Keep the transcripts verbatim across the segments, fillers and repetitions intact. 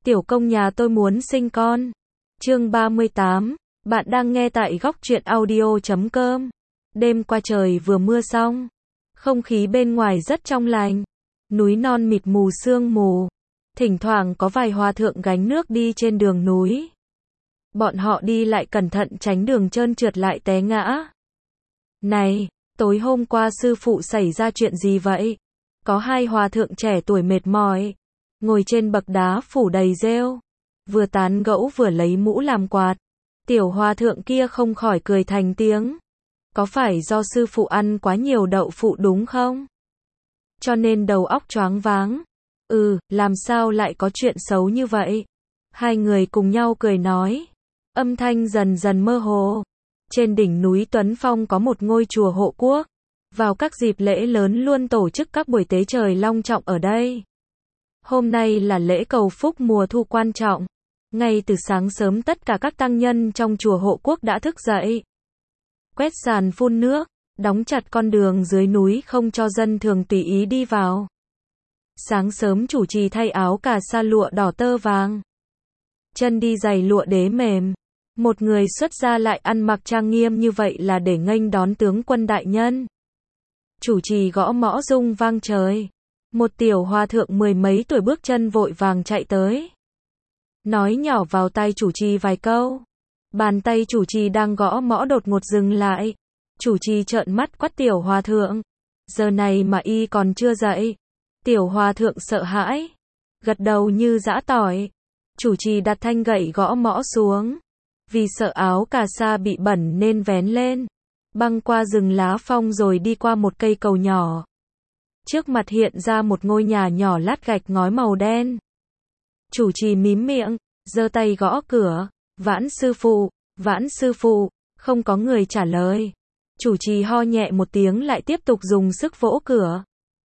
Tiểu công nhà tôi muốn sinh con. Chương ba mươi tám, bạn đang nghe tại góc truyện audio chấm com. Đêm qua trời vừa mưa xong, không khí bên ngoài rất trong lành, núi non mịt mù sương mù, thỉnh thoảng có vài hòa thượng gánh nước đi trên đường núi. Bọn họ đi lại cẩn thận tránh đường trơn trượt lại té ngã. Này, tối hôm qua sư phụ xảy ra chuyện gì vậy? Có hai hòa thượng trẻ tuổi mệt mỏi, ngồi trên bậc đá phủ đầy rêu, vừa tán gẫu vừa lấy mũ làm quạt. Tiểu hòa thượng kia không khỏi cười thành tiếng. Có phải do sư phụ ăn quá nhiều đậu phụ đúng không? Cho nên đầu óc choáng váng. Ừ, làm sao lại có chuyện xấu như vậy? Hai người cùng nhau cười nói. Âm thanh dần dần mơ hồ. Trên đỉnh núi Tuấn Phong có một ngôi chùa hộ quốc. Vào các dịp lễ lớn luôn tổ chức các buổi tế trời long trọng ở đây. Hôm nay là lễ cầu phúc mùa thu quan trọng. Ngay từ sáng sớm tất cả các tăng nhân trong chùa hộ quốc đã thức dậy. Quét sàn phun nước, đóng chặt con đường dưới núi không cho dân thường tùy ý đi vào. Sáng sớm chủ trì thay áo cà sa lụa đỏ tơ vàng. Chân đi giày lụa đế mềm. Một người xuất gia lại ăn mặc trang nghiêm như vậy là để nghênh đón tướng quân đại nhân. Chủ trì gõ mõ rung vang trời. Một tiểu hòa thượng mười mấy tuổi bước chân vội vàng chạy tới. Nói nhỏ vào tai chủ trì vài câu. Bàn tay chủ trì đang gõ mõ đột ngột dừng lại. Chủ trì trợn mắt quát tiểu hòa thượng. Giờ này mà y còn chưa dậy. Tiểu hòa thượng sợ hãi. Gật đầu như giã tỏi. Chủ trì đặt thanh gậy gõ mõ xuống. Vì sợ áo cà sa bị bẩn nên vén lên. Băng qua rừng lá phong rồi đi qua một cây cầu nhỏ. Trước mặt hiện ra một ngôi nhà nhỏ lát gạch ngói màu đen. Chủ trì mím miệng, giơ tay gõ cửa. Vãn sư phụ, vãn sư phụ, không có người trả lời. Chủ trì ho nhẹ một tiếng lại tiếp tục dùng sức vỗ cửa.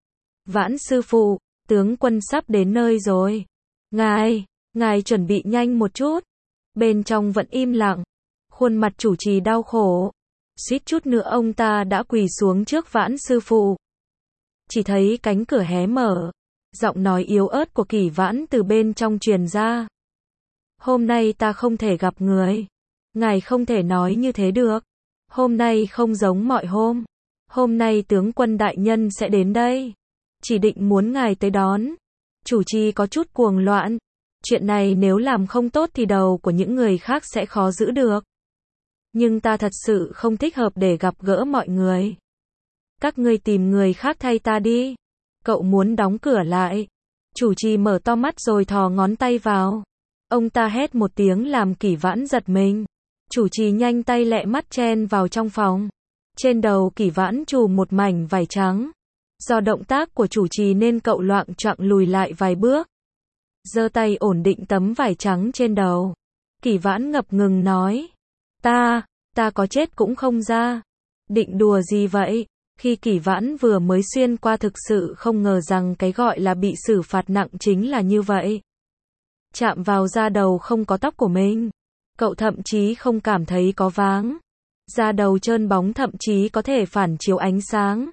Vãn sư phụ, tướng quân sắp đến nơi rồi. Ngài, ngài chuẩn bị nhanh một chút. Bên trong vẫn im lặng. Khuôn mặt chủ trì đau khổ. Suýt chút nữa ông ta đã quỳ xuống trước vãn sư phụ. Chỉ thấy cánh cửa hé mở. Giọng nói yếu ớt của Kỷ Vãn từ bên trong truyền ra. Hôm nay ta không thể gặp người. Ngài không thể nói như thế được. Hôm nay không giống mọi hôm. Hôm nay tướng quân đại nhân sẽ đến đây. Chỉ định muốn ngài tới đón. Chủ trì có chút cuồng loạn. Chuyện này nếu làm không tốt thì đầu của những người khác sẽ khó giữ được. Nhưng ta thật sự không thích hợp để gặp gỡ mọi người. Các ngươi tìm người khác thay ta đi. Cậu muốn đóng cửa lại. Chủ trì mở to mắt rồi thò ngón tay vào. Ông ta hét một tiếng làm Kỷ Vãn giật mình. Chủ trì nhanh tay lẹ mắt chen vào trong phòng. Trên đầu Kỷ Vãn trùm một mảnh vải trắng. Do động tác của chủ trì nên cậu loạng choạng lùi lại vài bước. Giơ tay ổn định tấm vải trắng trên đầu. Kỷ Vãn ngập ngừng nói. Ta, ta có chết cũng không ra. Định đùa gì vậy? Khi Kỷ Vãn vừa mới xuyên qua thực sự không ngờ rằng cái gọi là bị xử phạt nặng chính là như vậy. Chạm vào da đầu không có tóc của mình. Cậu thậm chí không cảm thấy có váng. Da đầu trơn bóng thậm chí có thể phản chiếu ánh sáng.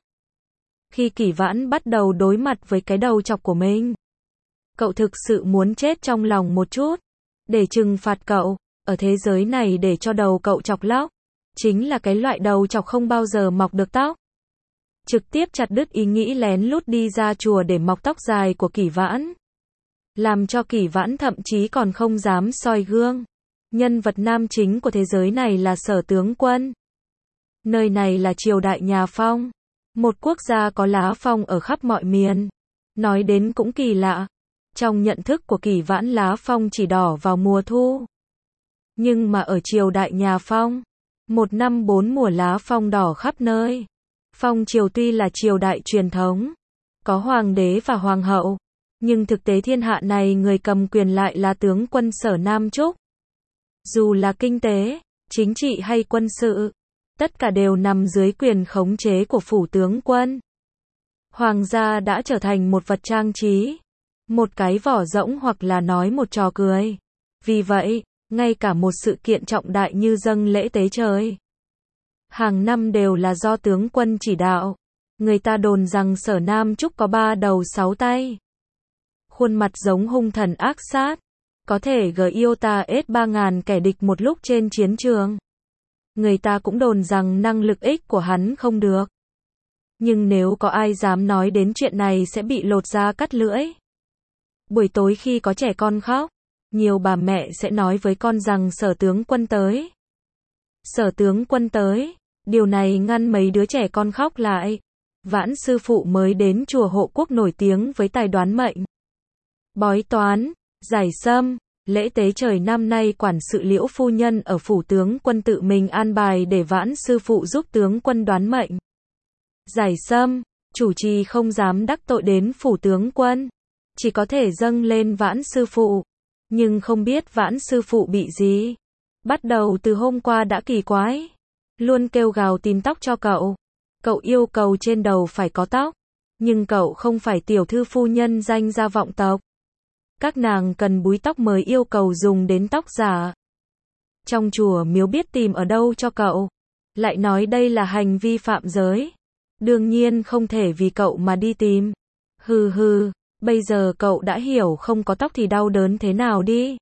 Khi Kỷ Vãn bắt đầu đối mặt với cái đầu chọc của mình. Cậu thực sự muốn chết trong lòng một chút. Để trừng phạt cậu, ở thế giới này để cho đầu cậu chọc lóc. Chính là cái loại đầu chọc không bao giờ mọc được tóc. Trực tiếp chặt đứt ý nghĩ lén lút đi ra chùa để mọc tóc dài của Kỷ Vãn. Làm cho Kỷ Vãn thậm chí còn không dám soi gương. Nhân vật nam chính của thế giới này là Sở tướng quân. Nơi này là triều đại nhà Phong. Một quốc gia có lá phong ở khắp mọi miền. Nói đến cũng kỳ lạ. Trong nhận thức của Kỷ Vãn lá phong chỉ đỏ vào mùa thu. Nhưng mà ở triều đại nhà Phong, một năm bốn mùa lá phong đỏ khắp nơi. Phong triều tuy là triều đại truyền thống, có hoàng đế và hoàng hậu, nhưng thực tế thiên hạ này người cầm quyền lại là tướng quân Sở Nam Trúc. Dù là kinh tế, chính trị hay quân sự, tất cả đều nằm dưới quyền khống chế của phủ tướng quân. Hoàng gia đã trở thành một vật trang trí, một cái vỏ rỗng hoặc là nói một trò cười. Vì vậy, ngay cả một sự kiện trọng đại như dâng lễ tế trời, hàng năm đều là do tướng quân chỉ đạo. Người ta đồn rằng Sở Nam Trúc có ba đầu sáu tay. Khuôn mặt giống hung thần ác sát. Có thể gờ yêu ta ết ba ngàn kẻ địch một lúc trên chiến trường. Người ta cũng đồn rằng năng lực ích của hắn không được. Nhưng nếu có ai dám nói đến chuyện này sẽ bị lột da cắt lưỡi. Buổi tối khi có trẻ con khóc, nhiều bà mẹ sẽ nói với con rằng Sở tướng quân tới. Sở tướng quân tới, điều này ngăn mấy đứa trẻ con khóc lại. Vãn sư phụ mới đến chùa Hộ Quốc nổi tiếng với tài đoán mệnh, bói toán, giải sâm. Lễ tế trời năm nay quản sự Liễu phu nhân ở phủ tướng quân tự mình an bài để Vãn sư phụ giúp tướng quân đoán mệnh, giải sâm. Chủ trì không dám đắc tội đến phủ tướng quân, chỉ có thể dâng lên Vãn sư phụ. Nhưng không biết Vãn sư phụ bị gì. Bắt đầu từ hôm qua đã kỳ quái, luôn kêu gào tìm tóc cho cậu. Cậu yêu cầu trên đầu phải có tóc, nhưng cậu không phải tiểu thư phu nhân danh gia vọng tộc. Các nàng cần búi tóc mới yêu cầu dùng đến tóc giả. Trong chùa miếu biết tìm ở đâu cho cậu, lại nói đây là hành vi phạm giới. Đương nhiên không thể vì cậu mà đi tìm. Hừ hừ, bây giờ cậu đã hiểu không có tóc thì đau đớn thế nào đi.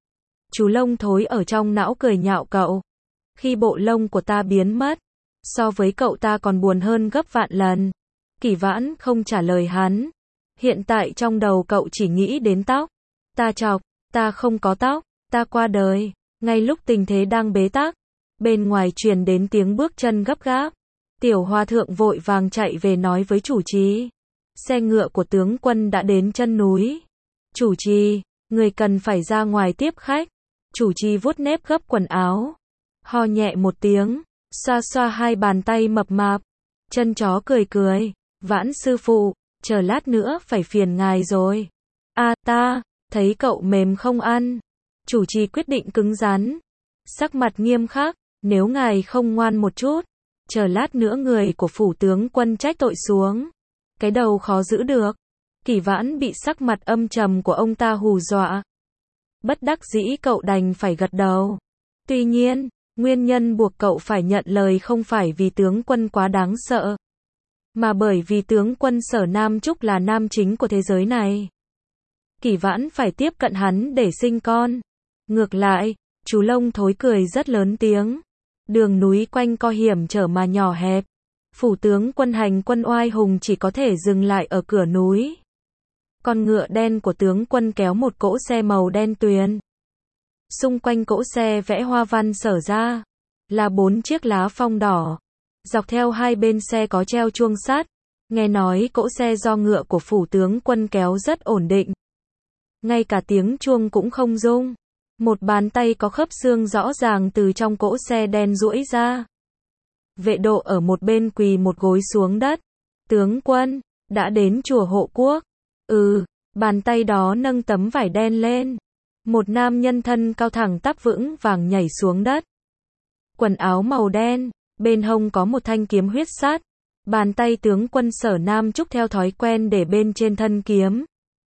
Chú lông thối ở trong não cười nhạo cậu. Khi bộ lông của ta biến mất, so với cậu ta còn buồn hơn gấp vạn lần. Kỷ Vãn không trả lời hắn. Hiện tại trong đầu cậu chỉ nghĩ đến tóc. Ta chọc, ta không có tóc, ta qua đời. Ngay lúc tình thế đang bế tắc, bên ngoài truyền đến tiếng bước chân gấp gáp. Tiểu Hòa thượng vội vàng chạy về nói với chủ trì. Xe ngựa của tướng quân đã đến chân núi. Chủ trì, người cần phải ra ngoài tiếp khách. Chủ trì vuốt nếp gấp quần áo, ho nhẹ một tiếng, xoa xoa hai bàn tay mập mạp. Chân chó cười cười, Vãn sư phụ, chờ lát nữa phải phiền ngài rồi. A ta, thấy cậu mềm không ăn. Chủ trì quyết định cứng rắn, sắc mặt nghiêm khắc, nếu ngài không ngoan một chút, chờ lát nữa người của phủ tướng quân trách tội xuống. Cái đầu khó giữ được. Kỷ Vãn bị sắc mặt âm trầm của ông ta hù dọa. Bất đắc dĩ cậu đành phải gật đầu. Tuy nhiên, nguyên nhân buộc cậu phải nhận lời không phải vì tướng quân quá đáng sợ, mà bởi vì tướng quân Sở Nam Trúc là nam chính của thế giới này. Kỷ Vãn phải tiếp cận hắn để sinh con. Ngược lại, chú lông thối cười rất lớn tiếng. Đường núi quanh co hiểm trở mà nhỏ hẹp. Phủ tướng quân hành quân oai hùng chỉ có thể dừng lại ở cửa núi. Con ngựa đen của tướng quân kéo một cỗ xe màu đen tuyền. Xung quanh cỗ xe vẽ hoa văn Sở ra, là bốn chiếc lá phong đỏ. Dọc theo hai bên xe có treo chuông sắt. Nghe nói cỗ xe do ngựa của phủ tướng quân kéo rất ổn định. Ngay cả tiếng chuông cũng không rung. Một bàn tay có khớp xương rõ ràng từ trong cỗ xe đen duỗi ra. Vệ độ ở một bên quỳ một gối xuống đất. Tướng quân, đã đến chùa Hộ Quốc. Ừ, bàn tay đó nâng tấm vải đen lên. Một nam nhân thân cao thẳng tắp vững vàng nhảy xuống đất. Quần áo màu đen, bên hông có một thanh kiếm huyết sắt. Bàn tay tướng quân Sở Nam Trúc theo thói quen để bên trên thân kiếm.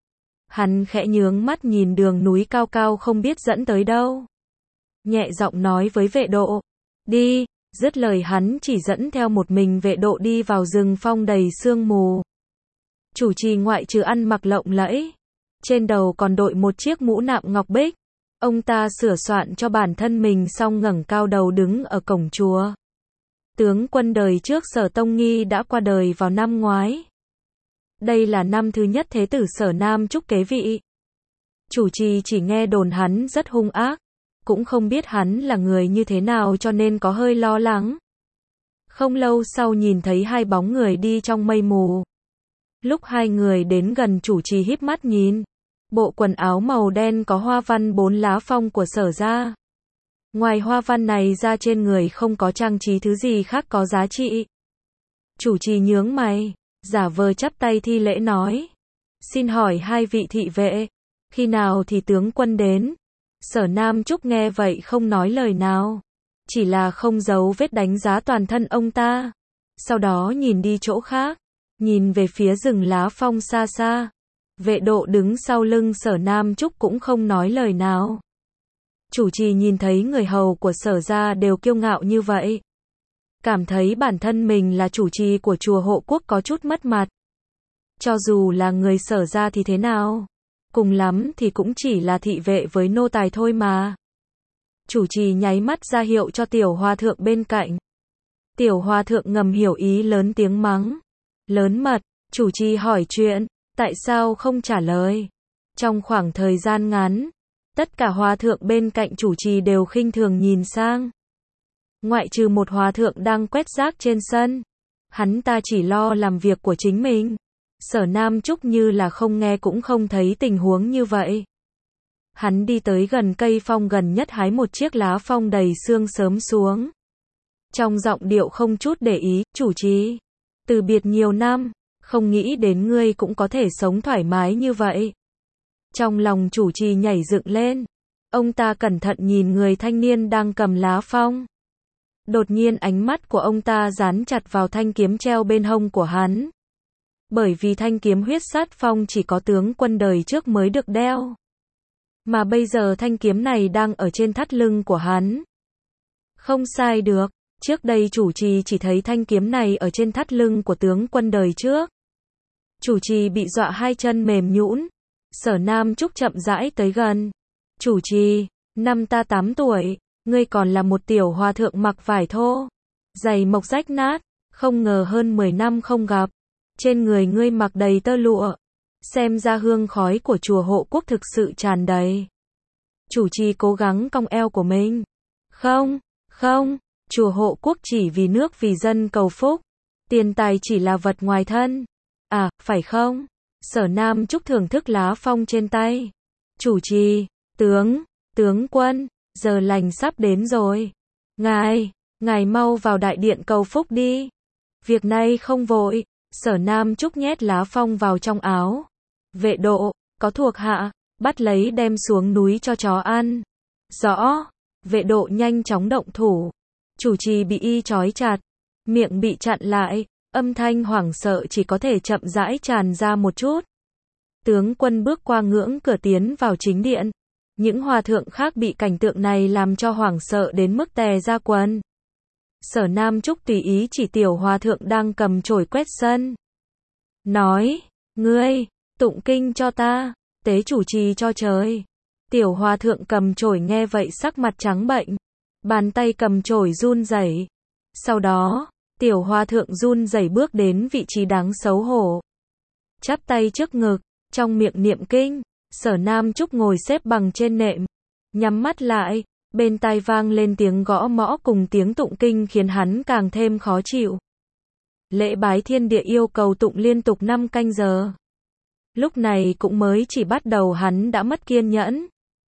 Hắn khẽ nhướng mắt nhìn đường núi cao cao không biết dẫn tới đâu. Nhẹ giọng nói với vệ độ. Đi, dứt lời hắn chỉ dẫn theo một mình vệ độ đi vào rừng phong đầy sương mù. Chủ trì ngoại trừ ăn mặc lộng lẫy, trên đầu còn đội một chiếc mũ nạm ngọc bích. Ông ta sửa soạn cho bản thân mình xong ngẩng cao đầu đứng ở cổng chùa. Tướng quân đời trước Sở Tông Nghi đã qua đời vào năm ngoái. Đây là năm thứ nhất thế tử Sở Nam Trúc kế vị. Chủ trì chỉ nghe đồn hắn rất hung ác, cũng không biết hắn là người như thế nào cho nên có hơi lo lắng. Không lâu sau nhìn thấy hai bóng người đi trong mây mù. Lúc hai người đến gần chủ trì híp mắt nhìn. Bộ quần áo màu đen có hoa văn bốn lá phong của Sở ra. Ngoài hoa văn này ra trên người không có trang trí thứ gì khác có giá trị. Chủ trì nhướng mày, giả vờ chắp tay thi lễ nói. Xin hỏi hai vị thị vệ, khi nào thì tướng quân đến? Sở Nam Trúc nghe vậy không nói lời nào, chỉ là không giấu vết đánh giá toàn thân ông ta. Sau đó nhìn đi chỗ khác, nhìn về phía rừng lá phong xa xa. Vệ độ đứng sau lưng Sở Nam Trúc cũng không nói lời nào. Chủ trì nhìn thấy người hầu của Sở ra đều kiêu ngạo như vậy, cảm thấy bản thân mình là chủ trì của chùa Hộ Quốc có chút mất mặt. Cho dù là người Sở ra thì thế nào? cùng lắm thì cũng chỉ là thị vệ với nô tài thôi mà. Chủ trì nháy mắt ra hiệu cho tiểu hòa thượng bên cạnh. Tiểu hòa thượng ngầm hiểu ý lớn tiếng mắng. Lớn mật, chủ trì hỏi chuyện, tại sao không trả lời? Trong khoảng thời gian ngắn, tất cả hòa thượng bên cạnh chủ trì đều khinh thường nhìn sang. Ngoại trừ một hòa thượng đang quét rác trên sân. Hắn ta chỉ lo làm việc của chính mình. Sở Nam Trúc như là không nghe cũng không thấy tình huống như vậy. Hắn đi tới gần cây phong gần nhất hái một chiếc lá phong đầy sương sớm xuống. Trong giọng điệu không chút để ý, chủ trì. Từ biệt nhiều năm, không nghĩ đến ngươi cũng có thể sống thoải mái như vậy. Trong lòng chủ trì nhảy dựng lên. Ông ta cẩn thận nhìn người thanh niên đang cầm lá phong. Đột nhiên ánh mắt của ông ta dán chặt vào thanh kiếm treo bên hông của hắn. Bởi vì thanh kiếm huyết sát phong chỉ có tướng quân đời trước mới được đeo. Mà bây giờ thanh kiếm này đang ở trên thắt lưng của hắn. Không sai được, trước đây chủ trì chỉ thấy thanh kiếm này ở trên thắt lưng của tướng quân đời trước. Chủ trì bị dọa hai chân mềm nhũn. Sở Nam Trúc chậm rãi tới gần. Chủ trì, năm ta tám tuổi, ngươi còn là một tiểu hòa thượng mặc vải thô, giày mộc rách nát, không ngờ hơn mười năm không gặp. Trên người ngươi mặc đầy tơ lụa, xem ra hương khói của chùa Hộ Quốc thực sự tràn đầy. Chủ trì cố gắng cong eo của mình. Không, không, chùa Hộ Quốc chỉ vì nước vì dân cầu phúc, tiền tài chỉ là vật ngoài thân. À, phải không? Sở Nam Trúc thưởng thức lá phong trên tay. Chủ trì, tướng, tướng quân, giờ lành sắp đến rồi. Ngài, ngài mau vào đại điện cầu phúc đi. Việc này không vội. Sở Nam Trúc nhét lá phong vào trong áo. Vệ độ, có thuộc hạ, bắt lấy đem xuống núi cho chó ăn. Rõ. Vệ độ nhanh chóng động thủ. Chủ trì bị y trói chặt, miệng bị chặn lại, âm thanh hoảng sợ chỉ có thể chậm rãi tràn ra một chút. Tướng quân bước qua ngưỡng cửa tiến vào chính điện. Những hòa thượng khác bị cảnh tượng này làm cho hoảng sợ đến mức tè ra quần. Sở Nam Trúc tùy ý chỉ tiểu hòa thượng đang cầm chổi quét sân. Nói, ngươi, tụng kinh cho ta, tế chủ trì cho trời. Tiểu hòa thượng cầm chổi nghe vậy sắc mặt trắng bệnh. Bàn tay cầm chổi run rẩy. Sau đó, tiểu hòa thượng run rẩy bước đến vị trí đáng xấu hổ. Chắp tay trước ngực, trong miệng niệm kinh. Sở Nam Trúc ngồi xếp bằng trên nệm, nhắm mắt lại, bên tai vang lên tiếng gõ mõ cùng tiếng tụng kinh khiến hắn càng thêm khó chịu. Lễ bái thiên địa yêu cầu tụng liên tục năm canh giờ. Lúc này cũng mới chỉ bắt đầu hắn đã mất kiên nhẫn.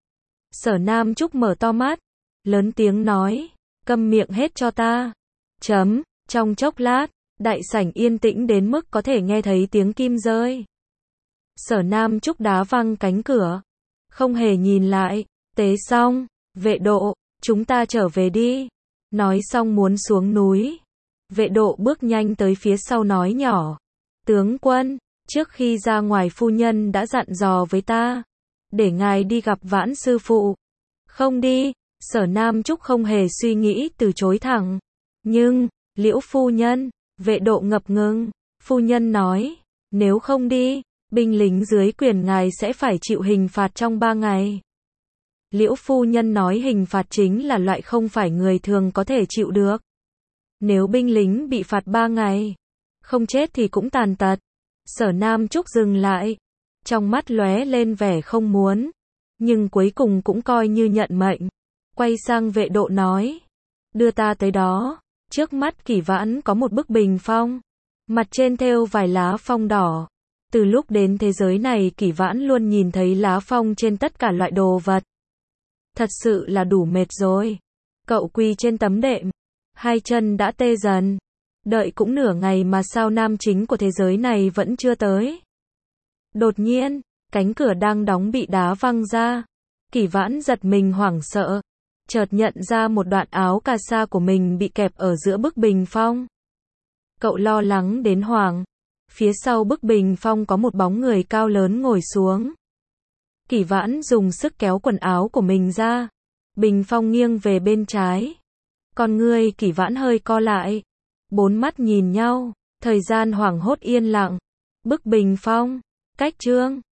Sở Nam Trúc mở to mắt, lớn tiếng nói, câm miệng hết cho ta. Chấm, trong chốc lát, đại sảnh yên tĩnh đến mức có thể nghe thấy tiếng kim rơi. Sở Nam Trúc đá văng cánh cửa, không hề nhìn lại. Tế xong, vệ độ, chúng ta trở về đi. Nói xong muốn xuống núi. Vệ độ bước nhanh tới phía sau nói nhỏ, tướng quân, trước khi ra ngoài phu nhân đã dặn dò với ta, để ngài đi gặp Vãn sư phụ. Không đi. Sở Nam Trúc không hề suy nghĩ từ chối thẳng. Nhưng, Liễu phu nhân, vệ độ ngập ngừng. Phu nhân nói, nếu không đi, binh lính dưới quyền ngài sẽ phải chịu hình phạt trong ba ngày. Liễu phu nhân nói hình phạt chính là loại không phải người thường có thể chịu được. Nếu binh lính bị phạt ba ngày, không chết thì cũng tàn tật. Sở Nam Trúc dừng lại, trong mắt lóe lên vẻ không muốn, nhưng cuối cùng cũng coi như nhận mệnh. Quay sang vệ độ nói, đưa ta tới đó. Trước mắt Kỷ Vãn có một bức bình phong, mặt trên thêu vài lá phong đỏ. Từ lúc đến thế giới này Kỷ Vãn luôn nhìn thấy lá phong trên tất cả loại đồ vật. Thật sự là đủ mệt rồi. Cậu quỳ trên tấm đệm, hai chân đã tê dần. Đợi cũng nửa ngày mà sao nam chính của thế giới này vẫn chưa tới. Đột nhiên, cánh cửa đang đóng bị đá văng ra. Kỷ Vãn giật mình hoảng sợ, chợt nhận ra một đoạn áo cà sa của mình bị kẹp ở giữa bức bình phong. Cậu lo lắng đến hoảng. Phía sau bức bình phong có một bóng người cao lớn ngồi xuống. Kỷ Vãn dùng sức kéo quần áo của mình ra. Bình phong nghiêng về bên trái. Con ngươi Kỷ Vãn hơi co lại. Bốn mắt nhìn nhau. Thời gian hoảng hốt yên lặng. Bức bình phong, cách chương.